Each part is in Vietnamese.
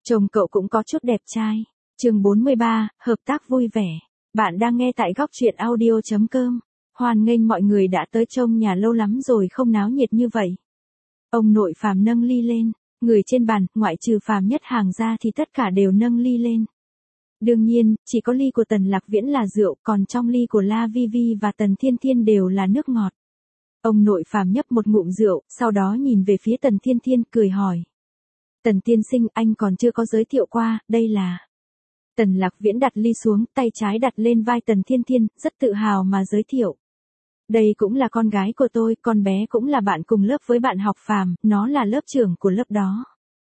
Chồng cậu cũng có chút đẹp trai. Chương 43, hợp tác vui vẻ. Bạn đang nghe tại góc truyện audio.com. Hoan nghênh mọi người đã tới trông nhà lâu lắm rồi không náo nhiệt như vậy. Ông nội Phàm nâng ly lên, người trên bàn, ngoại trừ Phàm Nhất Hàng ra thì tất cả đều nâng ly lên. Đương nhiên, chỉ có ly của Tần Lạc Viễn là rượu, còn trong ly của La Vi Vi và Tần Thiên Thiên đều là nước ngọt. Ông nội Phàm nhấp một ngụm rượu, sau đó nhìn về phía Tần Thiên Thiên cười hỏi. Tần tiên sinh, anh còn chưa có giới thiệu qua, đây là... Tần Lạc Viễn đặt ly xuống, tay trái đặt lên vai Tần Thiên Thiên, rất tự hào mà giới thiệu. Đây cũng là con gái của tôi, con bé cũng là bạn cùng lớp với bạn học Phàm, nó là lớp trưởng của lớp đó.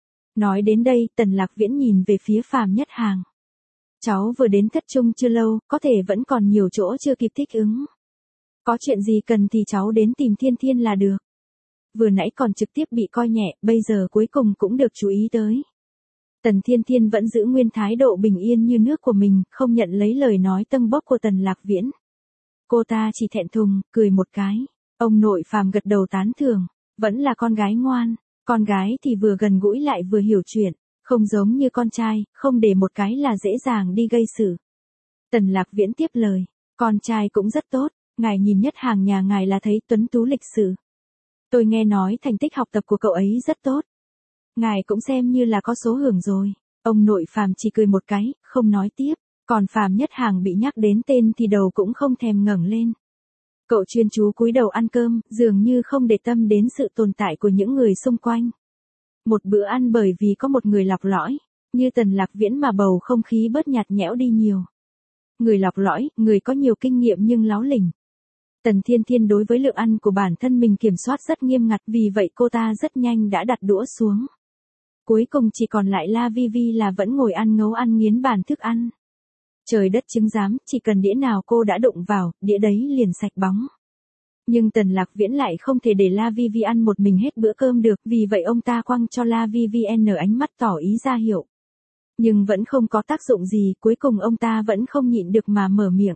Nói đến đây, Tần Lạc Viễn nhìn về phía Phàm Nhất Hàng. Cháu vừa đến thất trung chưa lâu, có thể vẫn còn nhiều chỗ chưa kịp thích ứng. Có chuyện gì cần thì cháu đến tìm Thiên Thiên là được. Vừa nãy còn trực tiếp bị coi nhẹ, bây giờ cuối cùng cũng được chú ý tới. Tần Thiên Thiên vẫn giữ nguyên thái độ bình yên như nước của mình, không nhận lấy lời nói tâng bốc của Tần Lạc Viễn. Cô ta chỉ thẹn thùng, cười một cái. Ông nội Phàm gật đầu tán thưởng, vẫn là con gái ngoan, con gái thì vừa gần gũi lại vừa hiểu chuyện, không giống như con trai, không để một cái là dễ dàng đi gây sự. Tần Lạc Viễn tiếp lời, con trai cũng rất tốt, ngài nhìn Nhất Hàng nhà ngài là thấy tuấn tú lịch sự. Tôi nghe nói thành tích học tập của cậu ấy rất tốt. Ngài cũng xem như là có số hưởng rồi. Ông nội Phàm chỉ cười một cái, không nói tiếp. Còn Phàm Nhất Hàng bị nhắc đến tên thì đầu cũng không thèm ngẩng lên. Cậu chuyên chú cúi đầu ăn cơm, dường như không để tâm đến sự tồn tại của những người xung quanh. Một bữa ăn bởi vì có một người lọc lõi, như Tần Lạc Viễn mà bầu không khí bớt nhạt nhẽo đi nhiều. Người lọc lõi, người có nhiều kinh nghiệm nhưng láo lỉnh. Tần Thiên Thiên đối với lượng ăn của bản thân mình kiểm soát rất nghiêm ngặt, vì vậy cô ta rất nhanh đã đặt đũa xuống. Cuối cùng chỉ còn lại La Vi Vi là vẫn ngồi ăn ngấu ăn nghiến bàn thức ăn. Trời đất chứng giám, chỉ cần đĩa nào cô đã đụng vào, đĩa đấy liền sạch bóng. Nhưng Tần Lạc Viễn lại không thể để La Vi Vi ăn một mình hết bữa cơm được, vì vậy ông ta quăng cho La Vi Vi ánh mắt tỏ ý ra hiệu. Nhưng vẫn không có tác dụng gì, cuối cùng ông ta vẫn không nhịn được mà mở miệng.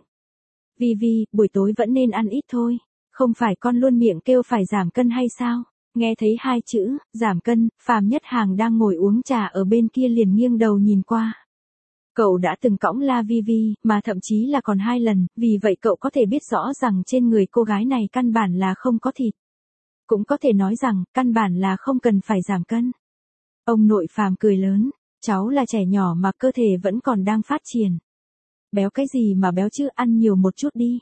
Vi Vi, buổi tối vẫn nên ăn ít thôi, không phải con luôn miệng kêu phải giảm cân hay sao? Nghe thấy hai chữ, giảm cân, Phàm Nhất Hàng đang ngồi uống trà ở bên kia liền nghiêng đầu nhìn qua. Cậu đã từng cõng La Vi Vi, mà thậm chí là còn 2 lần, vì vậy cậu có thể biết rõ rằng trên người cô gái này căn bản là không có thịt. Cũng có thể nói rằng, căn bản là không cần phải giảm cân. Ông nội Phàm cười lớn, cháu là trẻ nhỏ mà cơ thể vẫn còn đang phát triển. Béo cái gì mà béo chứ, ăn nhiều một chút đi.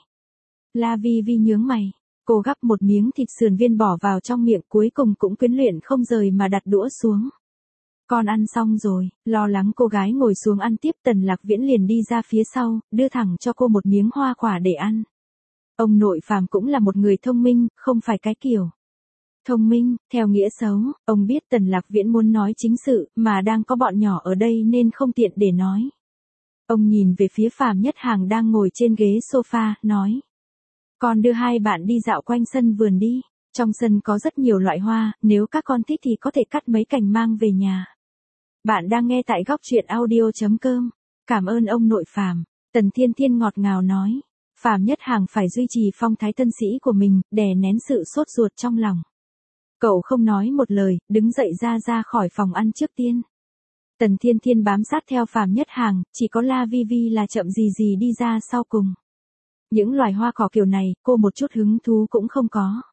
La Vi Vi nhướng mày. Cô gắp một miếng thịt sườn viên bỏ vào trong miệng, cuối cùng cũng quyến luyện không rời mà đặt đũa xuống. Con ăn xong rồi, lo lắng cô gái ngồi xuống ăn tiếp, Tần Lạc Viễn liền đi ra phía sau, đưa thẳng cho cô một miếng hoa quả để ăn. Ông nội Phàm cũng là một người thông minh, không phải cái kiểu thông minh, theo nghĩa xấu, ông biết Tần Lạc Viễn muốn nói chính sự, mà đang có bọn nhỏ ở đây nên không tiện để nói. Ông nhìn về phía Phàm Nhất Hàng đang ngồi trên ghế sofa, nói. Con đưa hai bạn đi dạo quanh sân vườn đi. Trong sân có rất nhiều loại hoa, nếu các con thích thì có thể cắt mấy cành mang về nhà. Bạn đang nghe tại góc truyện audio.com. Cảm ơn ông nội Phàm. Tần Thiên Thiên ngọt ngào nói. Phàm Nhất Hàng phải duy trì phong thái thân sĩ của mình, đè nén sự sốt ruột trong lòng. Cậu không nói một lời, đứng dậy ra khỏi phòng ăn trước tiên. Tần Thiên Thiên bám sát theo Phàm Nhất Hàng, chỉ có La Vi Vi là chậm gì đi ra sau cùng. Những loài hoa cỏ kiểu này, cô một chút hứng thú cũng không có.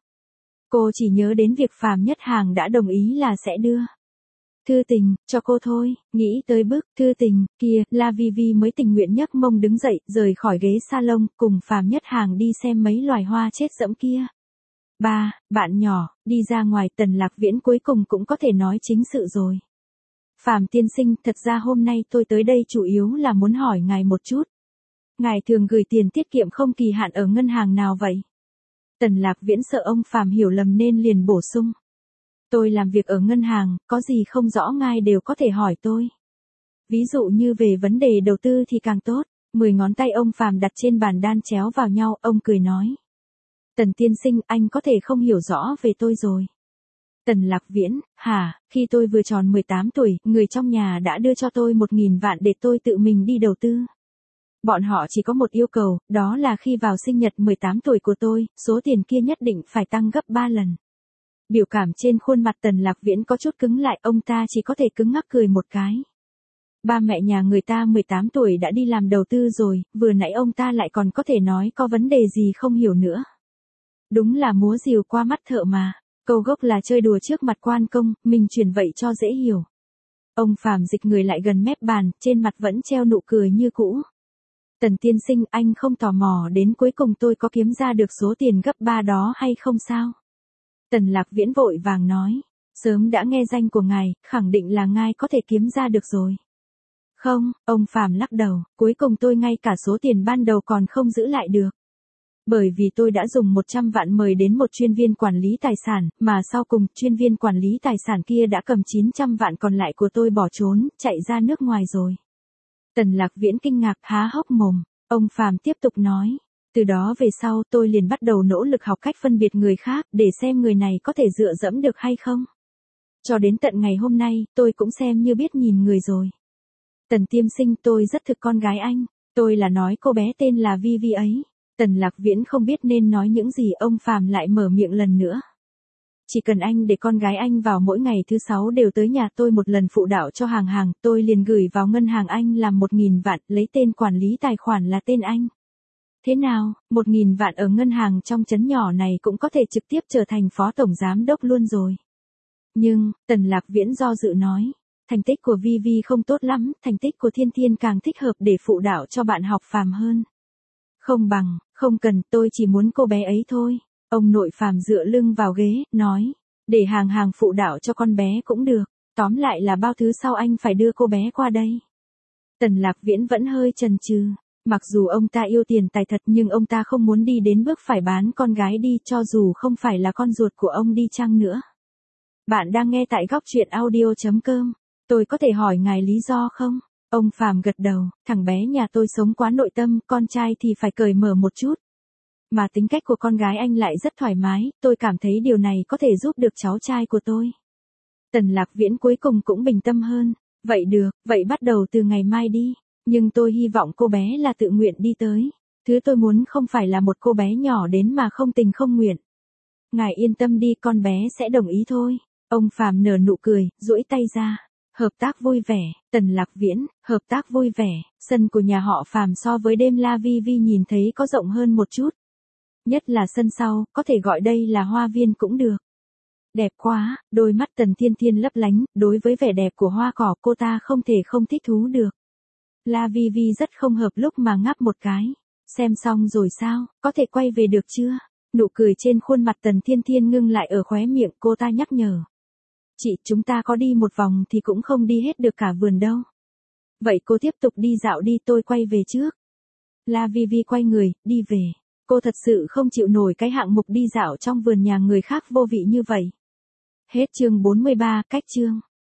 Cô chỉ nhớ đến việc Phàm Nhất Hàng đã đồng ý là sẽ đưa thư tình cho cô thôi, nghĩ tới bức thư tình kia, La Vi Vi mới tình nguyện nhấc mông đứng dậy, rời khỏi ghế salon, cùng Phàm Nhất Hàng đi xem mấy loài hoa chết dẫm kia. Ba, bạn nhỏ, đi ra ngoài, Tần Lạc Viễn cuối cùng cũng có thể nói chính sự rồi. Phàm tiên sinh, thật ra hôm nay tôi tới đây chủ yếu là muốn hỏi ngài một chút. Ngài thường gửi tiền tiết kiệm không kỳ hạn ở ngân hàng nào vậy? Tần Lạc Viễn sợ ông Phàm hiểu lầm nên liền bổ sung. Tôi làm việc ở ngân hàng, có gì không rõ ngài đều có thể hỏi tôi. Ví dụ như về vấn đề đầu tư thì càng tốt. 10 ngón tay ông Phàm đặt trên bàn đan chéo vào nhau, ông cười nói. Tần tiên sinh, anh có thể không hiểu rõ về tôi rồi. Tần Lạc Viễn, hả, khi tôi vừa tròn 18 tuổi, người trong nhà đã đưa cho tôi 1.000 vạn để tôi tự mình đi đầu tư. Bọn họ chỉ có một yêu cầu, đó là khi vào sinh nhật 18 tuổi của tôi, số tiền kia nhất định phải tăng gấp 3 lần. Biểu cảm trên khuôn mặt Tần Lạc Viễn có chút cứng lại, ông ta chỉ có thể cứng ngắc cười một cái. Ba mẹ nhà người ta 18 tuổi đã đi làm đầu tư rồi, vừa nãy ông ta lại còn có thể nói có vấn đề gì không hiểu nữa. Đúng là múa rìu qua mắt thợ mà, câu gốc là chơi đùa trước mặt quan công, mình chuyển vậy cho dễ hiểu. Ông Phàm dịch người lại gần mép bàn, trên mặt vẫn treo nụ cười như cũ. Tần tiên sinh, anh không tò mò đến cuối cùng tôi có kiếm ra được số tiền gấp 3 đó hay không sao? Tần Lạc Viễn vội vàng nói, sớm đã nghe danh của ngài, khẳng định là ngài có thể kiếm ra được rồi. Không, ông Phàm lắc đầu, cuối cùng tôi ngay cả số tiền ban đầu còn không giữ lại được. Bởi vì tôi đã dùng 100 vạn mời đến một chuyên viên quản lý tài sản, mà sau cùng chuyên viên quản lý tài sản kia đã cầm 900 vạn còn lại của tôi bỏ trốn, chạy ra nước ngoài rồi. Tần Lạc Viễn kinh ngạc há hốc mồm, ông Phàm tiếp tục nói. Từ đó về sau tôi liền bắt đầu nỗ lực học cách phân biệt người khác để xem người này có thể dựa dẫm được hay không. Cho đến tận ngày hôm nay tôi cũng xem như biết nhìn người rồi. Tần tiên sinh, tôi rất thực con gái anh, tôi là nói cô bé tên là Vi Vi ấy. Tần Lạc Viễn không biết nên nói những gì, ông Phàm lại mở miệng lần nữa. Chỉ cần anh để con gái anh vào mỗi ngày thứ 6 đều tới nhà tôi một lần phụ đạo cho hàng, tôi liền gửi vào ngân hàng anh làm 1.000 vạn, lấy tên quản lý tài khoản là tên anh. Thế nào, 1.000 vạn ở ngân hàng trong trấn nhỏ này cũng có thể trực tiếp trở thành phó tổng giám đốc luôn rồi. Nhưng, Tần Lạc Viễn do dự nói, thành tích của Vi Vi không tốt lắm, thành tích của Thiên Thiên càng thích hợp để phụ đạo cho bạn học Phàm hơn. Không cần, tôi chỉ muốn cô bé ấy thôi. Ông nội Phàm dựa lưng vào ghế, nói, để hàng phụ đạo cho con bé cũng được, tóm lại là bao thứ sau anh phải đưa cô bé qua đây. Tần Lạc Viễn vẫn hơi chần chừ, mặc dù ông ta yêu tiền tài thật nhưng ông ta không muốn đi đến bước phải bán con gái đi cho dù không phải là con ruột của ông đi chăng nữa. Bạn đang nghe tại góc truyện audio.com, tôi có thể hỏi ngài lý do không? Ông Phàm gật đầu, thằng bé nhà tôi sống quá nội tâm, con trai thì phải cởi mở một chút. Mà tính cách của con gái anh lại rất thoải mái, tôi cảm thấy điều này có thể giúp được cháu trai của tôi. Tần Lạc Viễn cuối cùng cũng bình tâm hơn, vậy được, vậy bắt đầu từ ngày mai đi, nhưng tôi hy vọng cô bé là tự nguyện đi tới. Thứ tôi muốn không phải là một cô bé nhỏ đến mà không tình không nguyện. Ngài yên tâm đi, con bé sẽ đồng ý thôi. Ông Phàm nở nụ cười, duỗi tay ra. Hợp tác vui vẻ, Tần Lạc Viễn, hợp tác vui vẻ, sân của nhà họ Phàm so với đêm La Vi Vi nhìn thấy có rộng hơn một chút. Nhất là sân sau, có thể gọi đây là hoa viên cũng được. Đẹp quá, đôi mắt Tần Thiên Thiên lấp lánh, đối với vẻ đẹp của hoa cỏ cô ta không thể không thích thú được. La Vi Vi rất không hợp lúc mà ngáp một cái. Xem xong rồi sao, có thể quay về được chưa? Nụ cười trên khuôn mặt Tần Thiên Thiên ngưng lại ở khóe miệng, cô ta nhắc nhở. Chị, chúng ta có đi một vòng thì cũng không đi hết được cả vườn đâu. Vậy cô tiếp tục đi dạo đi, tôi quay về trước. La Vi Vi quay người, đi về. Cô thật sự không chịu nổi cái hạng mục đi dạo trong vườn nhà người khác vô vị như vậy. Hết chương 43, cách chương.